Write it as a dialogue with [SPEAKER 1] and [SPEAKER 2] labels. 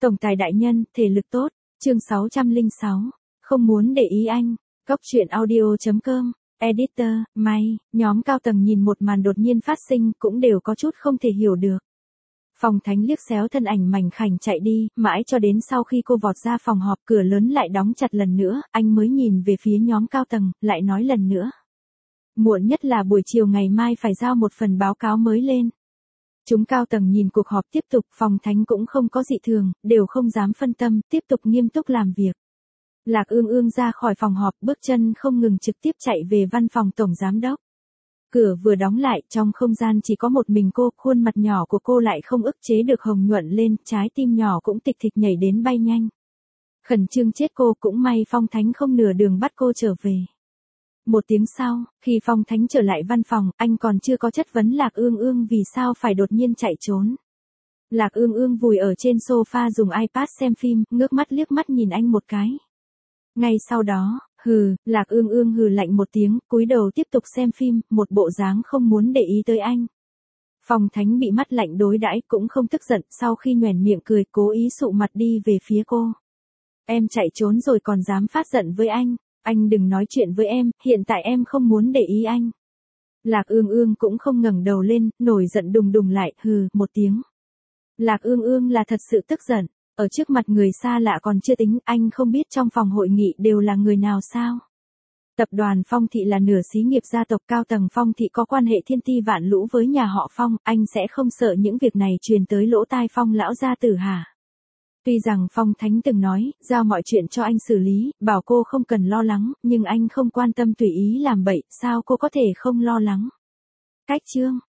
[SPEAKER 1] Tổng tài đại nhân, thể lực tốt. Chương 606. Không muốn để ý anh. Góc truyện audio.com. Editor, May, nhóm cao tầng nhìn một màn đột nhiên phát sinh cũng đều có chút không thể hiểu được. Phong Thánh liếc xéo thân ảnh mảnh khảnh chạy đi, mãi cho đến sau khi cô vọt ra phòng họp cửa lớn lại đóng chặt lần nữa, anh mới nhìn về phía nhóm cao tầng, lại nói lần nữa. Muộn nhất là buổi chiều ngày mai phải giao một phần báo cáo mới lên. Chúng cao tầng nhìn cuộc họp tiếp tục, Phong Thánh cũng không có dị thường, đều không dám phân tâm, tiếp tục nghiêm túc làm việc. Lạc Ương Ương ra khỏi phòng họp, bước chân không ngừng trực tiếp chạy về văn phòng tổng giám đốc. Cửa vừa đóng lại, trong không gian chỉ có một mình cô, khuôn mặt nhỏ của cô lại không ức chế được hồng nhuận lên, trái tim nhỏ cũng tịch thịch nhảy đến bay nhanh. Khẩn trương chết cô, cũng may Phong Thánh không nửa đường bắt cô trở về. Một tiếng sau, khi Phong Thánh trở lại văn phòng, anh còn chưa có chất vấn Lạc Ương Ương vì sao phải đột nhiên chạy trốn. Lạc Ương Ương vùi ở trên sofa dùng iPad xem phim, ngước mắt liếc mắt nhìn anh một cái. Ngay sau đó, Lạc Ương Ương hừ lạnh một tiếng, cúi đầu tiếp tục xem phim, một bộ dáng không muốn để ý tới anh. Phong Thánh bị mắt lạnh đối đãi cũng không tức giận, sau khi nhoẻn miệng cười cố ý sụ mặt đi về phía cô. Em chạy trốn rồi còn dám phát giận với anh đừng nói chuyện với em, hiện tại em không muốn để ý anh. Lạc Ương Ương cũng không ngẩng đầu lên, nổi giận đùng đùng lại, một tiếng. Lạc Ương Ương là thật sự tức giận. Ở trước mặt người xa lạ còn chưa tính, anh không biết trong phòng hội nghị đều là người nào sao? Tập đoàn Phong Thị là nửa xí nghiệp gia tộc, cao tầng Phong Thị có quan hệ thiên ti vạn lũ với nhà họ Phong, anh sẽ không sợ những việc này truyền tới lỗ tai Phong lão gia tử hả? Tuy rằng Phong Thánh từng nói, giao mọi chuyện cho anh xử lý, bảo cô không cần lo lắng, nhưng anh không quan tâm tùy ý làm bậy, sao cô có thể không lo lắng? Cách chương.